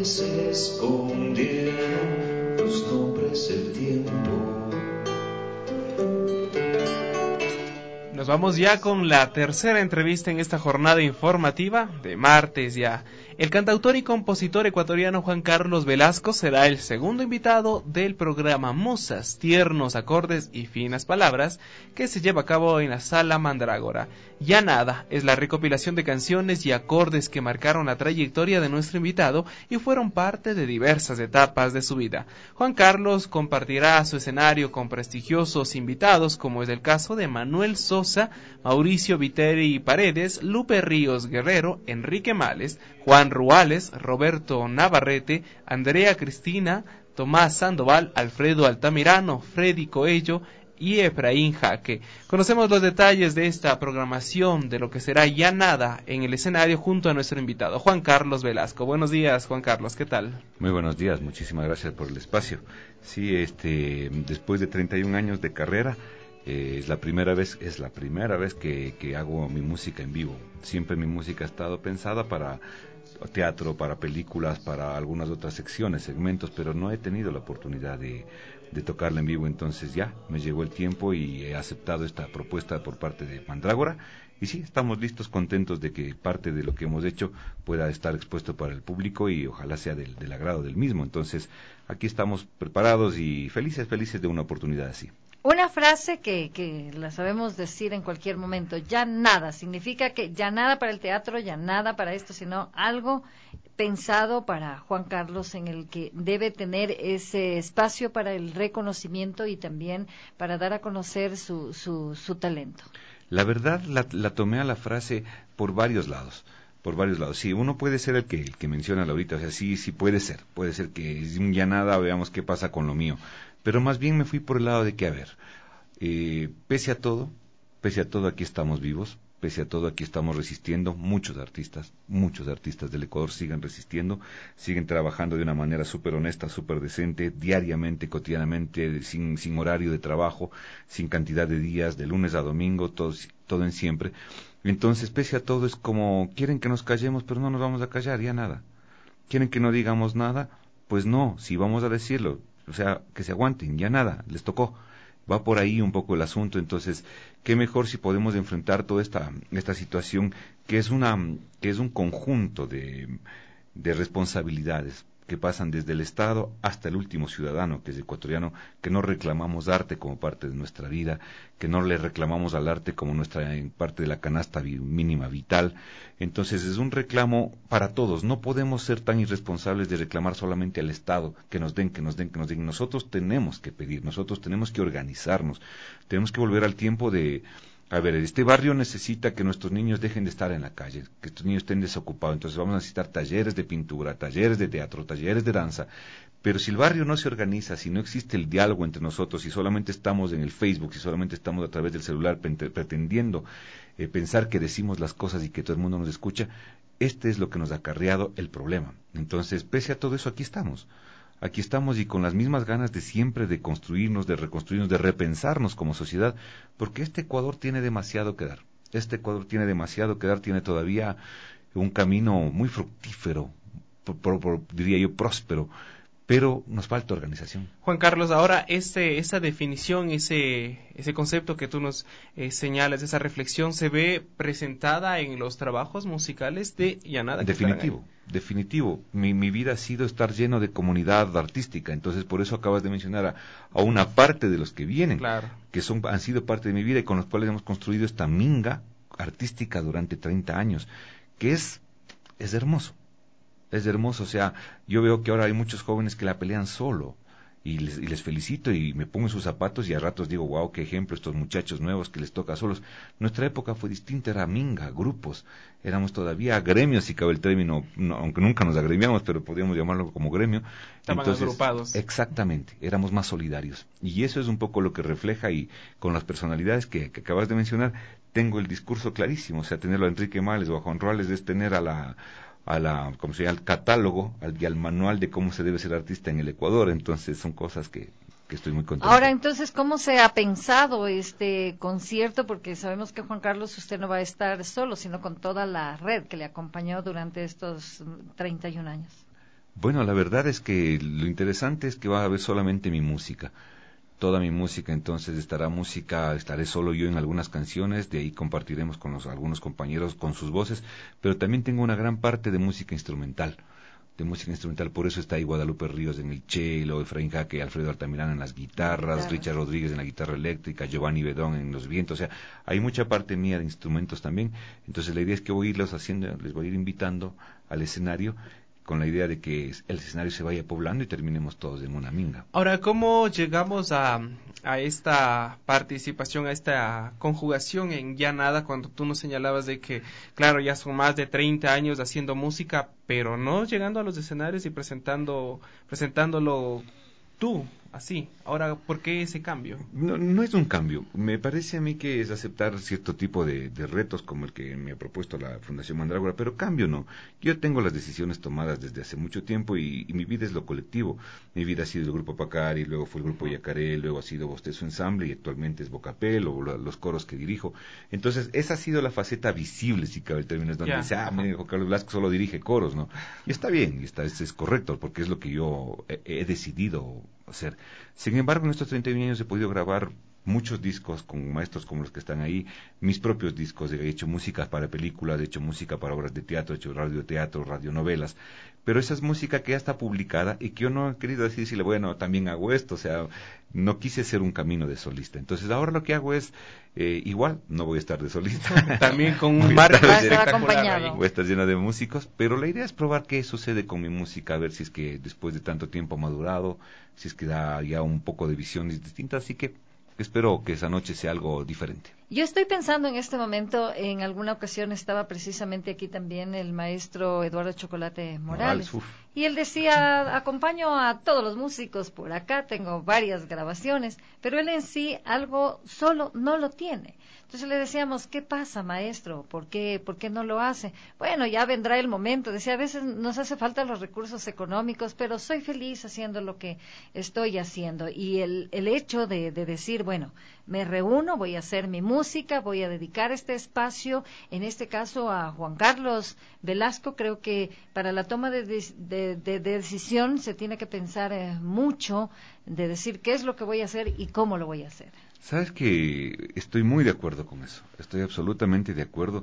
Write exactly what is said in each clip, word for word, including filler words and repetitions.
se escondieron los nombres del tiempo. Nos vamos ya con la tercera entrevista en esta jornada informativa de martes ya. El cantautor y compositor ecuatoriano Juan Carlos Velasco será el segundo invitado del programa Musas, Tiernos Acordes y Finas Palabras, que se lleva a cabo en la Sala Mandrágora. Ya Nada es la recopilación de canciones y acordes que marcaron la trayectoria de nuestro invitado y fueron parte de diversas etapas de su vida. Juan Carlos compartirá su escenario con prestigiosos invitados, como es el caso de Manuel Sosa, Mauricio Viteri Paredes, Lupe Ríos Guerrero, Enrique Males, Juan Ruales, Roberto Navarrete, Andrea Cristina, Tomás Sandoval, Alfredo Altamirano, Freddy Coello y Efraín Jaque. Conocemos los detalles de esta programación, de lo que será Ya Nada en el escenario junto a nuestro invitado, Juan Carlos Velasco. Buenos días, Juan Carlos, ¿qué tal? Muy buenos días, muchísimas gracias por el espacio. Sí, este, después de treinta y un años de carrera, eh, es la primera vez, es la primera vez que, que hago mi música en vivo. Siempre mi música ha estado pensada para teatro, para películas, para algunas otras secciones, segmentos, pero no he tenido la oportunidad de, de tocarla en vivo. Entonces ya me llegó el tiempo y he aceptado esta propuesta por parte de Mandrágora, y sí, estamos listos, contentos de que parte de lo que hemos hecho pueda estar expuesto para el público y ojalá sea del, del agrado del mismo. Entonces aquí estamos preparados y felices, felices de una oportunidad así. Una frase que, que la sabemos decir en cualquier momento: ya nada, significa que ya nada para el teatro, ya nada para esto, sino algo pensado para Juan Carlos, en el que debe tener ese espacio para el reconocimiento y también para dar a conocer su, su, su talento. La verdad la, la tomé a la frase por varios lados. Por varios lados. Sí, uno puede ser el que, el que menciona ahorita, o sea, sí, sí puede ser. Puede ser que ya nada, veamos qué pasa con lo mío. Pero más bien me fui por el lado de que, a ver, eh, pese a todo, pese a todo aquí estamos vivos, pese a todo aquí estamos resistiendo. Muchos artistas, muchos artistas del Ecuador siguen resistiendo, siguen trabajando de una manera súper honesta, súper decente, diariamente, cotidianamente, sin, sin horario de trabajo, sin cantidad de días, de lunes a domingo, todo, todo en siempre. Entonces, pese a todo, es como, quieren que nos callemos, pero no nos vamos a callar, ya nada. Quieren que no digamos nada, pues no, si vamos a decirlo, o sea, que se aguanten, ya nada, les tocó. Va por ahí un poco el asunto. Entonces, qué mejor si podemos enfrentar toda esta esta situación, que es una que es un conjunto de, de responsabilidades que pasan desde el Estado hasta el último ciudadano, que es ecuatoriano, que no reclamamos arte como parte de nuestra vida, que no le reclamamos al arte como nuestra parte de la canasta mínima vital. Entonces es un reclamo para todos. No podemos ser tan irresponsables de reclamar solamente al Estado, que nos den, que nos den, que nos den. Nosotros tenemos que pedir, nosotros tenemos que organizarnos, tenemos que volver al tiempo de... A ver, este barrio necesita que nuestros niños dejen de estar en la calle, que estos niños estén desocupados. Entonces vamos a necesitar talleres de pintura, talleres de teatro, talleres de danza. Pero si el barrio no se organiza, si no existe el diálogo entre nosotros, si solamente estamos en el Facebook, si solamente estamos a través del celular pretendiendo eh, pensar que decimos las cosas y que todo el mundo nos escucha, este es lo que nos ha acarreado el problema. Entonces, pese a todo eso, aquí estamos. Aquí estamos y con las mismas ganas de siempre de construirnos, de reconstruirnos, de repensarnos como sociedad, porque este Ecuador tiene demasiado que dar. Este Ecuador tiene demasiado que dar, tiene todavía un camino muy fructífero, por, por, por, diría yo próspero, pero nos falta organización. Juan Carlos, ahora ese, esa definición, ese, ese concepto que tú nos eh, señalas, esa reflexión, ¿se ve presentada en los trabajos musicales de Ya Nada? Definitivo, definitivo. Mi, mi vida ha sido estar lleno de comunidad artística, entonces por eso acabas de mencionar a, a una parte de los que vienen, claro, que son han sido parte de mi vida y con los cuales hemos construido esta minga artística durante treinta años, que es, es hermoso. Es hermoso, o sea, yo veo que ahora hay muchos jóvenes que la pelean solo y les, y les felicito y me pongo en sus zapatos y a ratos digo, wow, qué ejemplo estos muchachos nuevos que les toca solos. Nuestra época fue distinta, era minga, grupos, éramos todavía gremios, si cabe el término, no, aunque nunca nos agremiamos, pero podríamos llamarlo como gremio. Estaban Entonces, agrupados. Exactamente, éramos más solidarios y eso es un poco lo que refleja, y con las personalidades que, que acabas de mencionar, tengo el discurso clarísimo, o sea, tenerlo a Enrique Males o a Juan Ruales es tener a la... a la, como se llama, al catálogo al, y al manual de cómo se debe ser artista en el Ecuador. Entonces son cosas que, que estoy muy contento. Ahora, entonces, ¿cómo se ha pensado este concierto? Porque sabemos que Juan Carlos, usted no va a estar solo, sino con toda la red que le acompañó durante estos treinta y un años. Bueno, la verdad es que lo interesante es que va a haber solamente mi música. Toda mi música, entonces estará música, estaré solo yo en algunas canciones, de ahí compartiremos con los, algunos compañeros con sus voces, pero también tengo una gran parte de música instrumental, de música instrumental, por eso está ahí Guadalupe Ríos en el cello, Efraín Jaque, Alfredo Altamirano en las guitarras, Guitarras. Richard Rodríguez en la guitarra eléctrica, Giovanni Bedón en los vientos, o sea, hay mucha parte mía de instrumentos también, entonces la idea es que voy a irlos haciendo, les voy a ir invitando al escenario, con la idea de que el escenario se vaya poblando y terminemos todos en una minga. Ahora, ¿cómo llegamos a, a esta participación, a esta conjugación en Ya Nada, cuando tú nos señalabas de que, claro, ya son más de treinta años haciendo música, pero no llegando a los escenarios y presentando, presentándolo tú, así? Ahora, ¿por qué ese cambio? No, no es un cambio. Me parece a mí que es aceptar cierto tipo de, de retos como el que me ha propuesto la Fundación Mandrágora, pero cambio no. Yo tengo las decisiones tomadas desde hace mucho tiempo y, y mi vida es lo colectivo. Mi vida ha sido el Grupo Pacari, luego fue el Grupo Yacaré, luego ha sido Bostezo Ensamble y actualmente es Bocapel o lo, los coros que dirijo. Entonces, esa ha sido la faceta visible, si cabe el término, es donde Ya. dice, ah, mire, Juan Carlos Velasco solo dirige coros, ¿no? Y está bien, y está, es, es correcto, porque es lo que yo he, he decidido hacer. Sin embargo, en estos treinta y un años he podido grabar muchos discos con maestros como los que están ahí, mis propios discos, he hecho música para películas, he hecho música para obras de teatro, he hecho radioteatro, radionovelas, pero esa es música que ya está publicada y que yo no he querido decirle, bueno, también hago esto, o sea, no quise ser un camino de solista. Entonces ahora lo que hago es, eh, igual, no voy a estar de solista. También con Voy un a marco estar- Va a estar espectacular acompañado. ahí. Voy a estar lleno de músicos, pero la idea es probar qué sucede con mi música, a ver si es que después de tanto tiempo ha madurado, si es que da ya un poco de visiones distintas, así que espero que esa noche sea algo diferente. Yo estoy pensando en este momento, en alguna ocasión estaba precisamente aquí también el maestro Eduardo Chocolate Morales, Morales, uf. y él decía, acompaño a todos los músicos por acá, tengo varias grabaciones, pero él en sí algo solo no lo tiene. Entonces le decíamos, ¿qué pasa, maestro? ¿Por qué, por qué no lo hace? Bueno, ya vendrá el momento. Decía, a veces nos hace falta los recursos económicos, pero soy feliz haciendo lo que estoy haciendo. Y el, el hecho de, de decir, bueno, me reúno, voy a hacer mi música, voy a dedicar este espacio, en este caso a Juan Carlos Velasco, creo que para la toma de, de, de, de decisión se tiene que pensar eh, mucho, de decir qué es lo que voy a hacer y cómo lo voy a hacer. Sabes que estoy muy de acuerdo con eso, estoy absolutamente de acuerdo,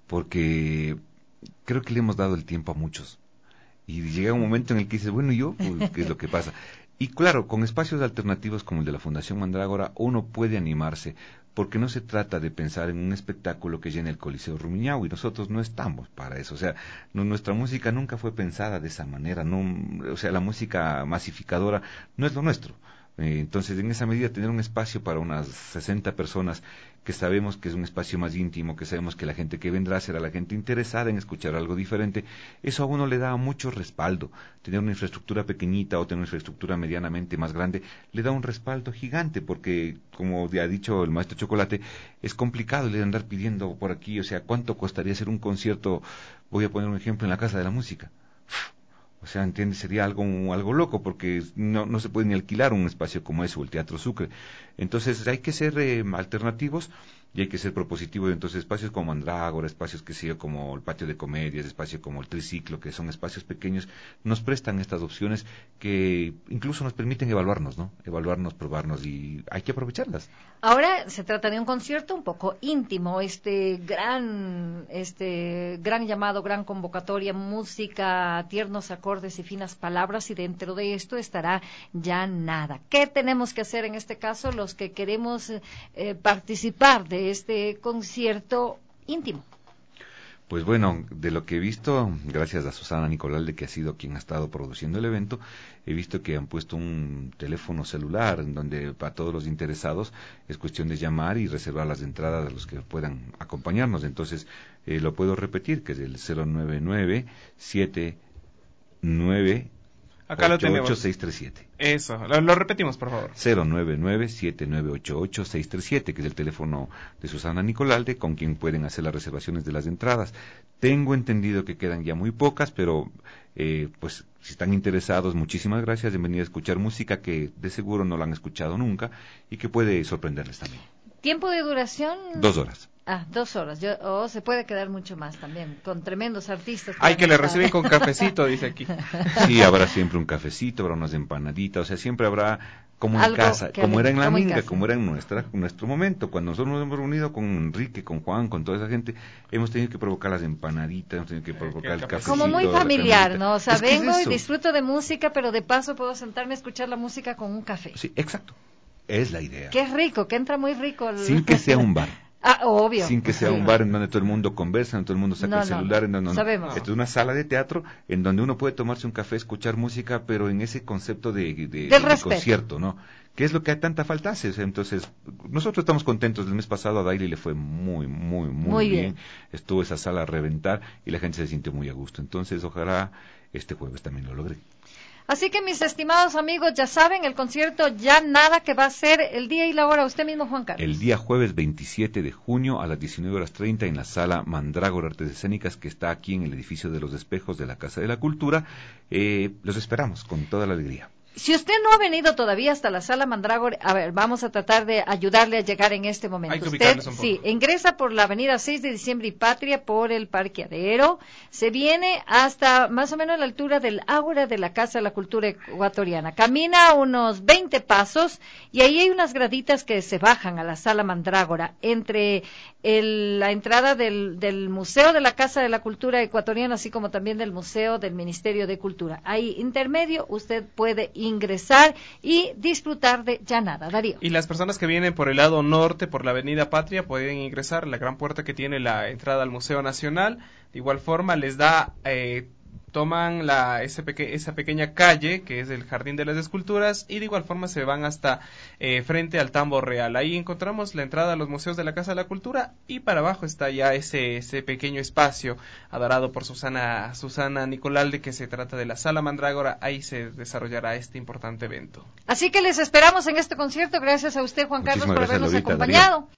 porque creo que le hemos dado el tiempo a muchos. Y llega un momento en el que dices, bueno, ¿y yo? Pues, ¿qué es lo que pasa? Y claro, con espacios alternativos como el de la Fundación Mandrágora, uno puede animarse, porque no se trata de pensar en un espectáculo que llene el Coliseo Rumiñahui, y nosotros no estamos para eso, o sea, no, nuestra música nunca fue pensada de esa manera, no, o sea, la música masificadora no es lo nuestro. Eh, entonces, en esa medida, tener un espacio para unas sesenta personas, que sabemos que es un espacio más íntimo, que sabemos que la gente que vendrá será la gente interesada en escuchar algo diferente, eso a uno le da mucho respaldo. Tener una infraestructura pequeñita o tener una infraestructura medianamente más grande, le da un respaldo gigante, porque, como ha dicho el maestro Chocolate, es complicado el andar pidiendo por aquí, o sea, ¿cuánto costaría hacer un concierto? Voy a poner un ejemplo en la Casa de la Música. O sea, entiende, sería algo algo loco, porque no, no se puede ni alquilar un espacio como ese o el Teatro Sucre. Entonces hay que ser eh, alternativos y hay que ser propositivos. Entonces espacios como Mandrágora, espacios que sea como el Patio de Comedias, espacios como el Triciclo, que son espacios pequeños, nos prestan estas opciones que incluso nos permiten evaluarnos, ¿no? Evaluarnos, probarnos, y hay que aprovecharlas. Ahora se trata de un concierto un poco íntimo, este gran, este gran llamado, gran convocatoria, música, tiernos acordes y finas palabras, y dentro de esto estará Ya Nada. ¿Qué tenemos que hacer en este caso los que queremos eh, participar de este concierto íntimo? Pues bueno, de lo que he visto, gracias a Susana Nicolalde, que ha sido quien ha estado produciendo el evento, he visto que han puesto un teléfono celular en donde para todos los interesados es cuestión de llamar y reservar las entradas de los que puedan acompañarnos. Entonces, eh, lo puedo repetir, que es el cero nueve nueve siete nueve Acá lo ocho tenemos. ocho seis tres siete. Eso, lo, lo repetimos, por favor. cero nueve nueve siete nueve ocho ocho seis tres siete, que es el teléfono de Susana Nicolalde, con quien pueden hacer las reservaciones de las entradas. Tengo entendido que quedan ya muy pocas, pero eh, pues si están interesados, muchísimas gracias, bienvenidos a escuchar música que de seguro no la han escuchado nunca y que puede sorprenderles también. ¿Tiempo de duración? Dos horas. Ah, dos horas. Yo, o se puede quedar mucho más también, con tremendos artistas. Hay que le estar. reciben con cafecito, dice aquí. Sí, habrá siempre un cafecito, habrá unas empanaditas, o sea, siempre habrá como en Algo casa, que como ale- era en la como en minga, casa. como era en nuestra, nuestro momento. Cuando nosotros nos hemos reunido con Enrique, con Juan, con toda esa gente, hemos tenido que provocar las empanaditas, hemos tenido que provocar el el cafecito. Como muy la familiar, camarita. ¿no? O sea, Es que es vengo y eso. disfruto de música, pero de paso puedo sentarme a escuchar la música con un café. Sí, exacto. Es la idea. Qué rico, que entra muy rico. El... Sin que sea un bar. Ah, obvio. Sin que sea Sí. un bar en donde todo el mundo conversa, en donde todo el mundo saca No, el no, celular, no. en donde no, no. Sabemos. Esto es una sala de teatro en donde uno puede tomarse un café, escuchar música, pero en ese concepto de, de, de, de concierto, ¿no? Que es lo que a tanta falta hace. O sea, entonces, nosotros estamos contentos. El mes pasado a Daily le fue muy, muy, muy, Muy bien. bien. Estuvo esa sala a reventar y la gente se sintió muy a gusto. Entonces, ojalá este jueves también lo logre. Así que mis estimados amigos, ya saben, el concierto Ya Nada, que va a ser el día y la hora, usted mismo, Juan Carlos. El día jueves veintisiete de junio a las diecinueve horas treinta en la sala Mandrágora Artes Escénicas, que está aquí en el edificio de los Espejos de la Casa de la Cultura. Eh, los esperamos con toda la alegría. Si usted no ha venido todavía hasta la sala Mandrágora, a ver, vamos a tratar de ayudarle a llegar en este momento. Hay que Usted, ubicarles un poco. sí, ingresa por la avenida seis de diciembre y Patria, por el parqueadero, se viene hasta más o menos la altura del ágora de la Casa de la Cultura Ecuatoriana. Camina unos veinte pasos y ahí hay unas graditas que se bajan a la sala Mandrágora, entre el, la entrada del, del Museo de la Casa de la Cultura Ecuatoriana, así como también del Museo del Ministerio de Cultura. Ahí, intermedio, usted puede ingresar y disfrutar de Ya Nada. Darío. Y las personas que vienen por el lado norte, por la avenida Patria, pueden ingresar a la gran puerta que tiene la entrada al Museo Nacional. De igual forma, les da, eh, toman la, ese peque, esa pequeña calle, que es el Jardín de las Esculturas, y de igual forma se van hasta eh, frente al Tambo Real. Ahí encontramos la entrada a los museos de la Casa de la Cultura, y para abajo está ya ese, ese pequeño espacio adorado por Susana, Susana Nicolalde, que se trata de la Sala Mandrágora. Ahí se desarrollará este importante evento. Así que les esperamos en este concierto. Gracias a usted, Juan Carlos, Muchísimas por gracias, habernos Lolita, acompañado. Darío.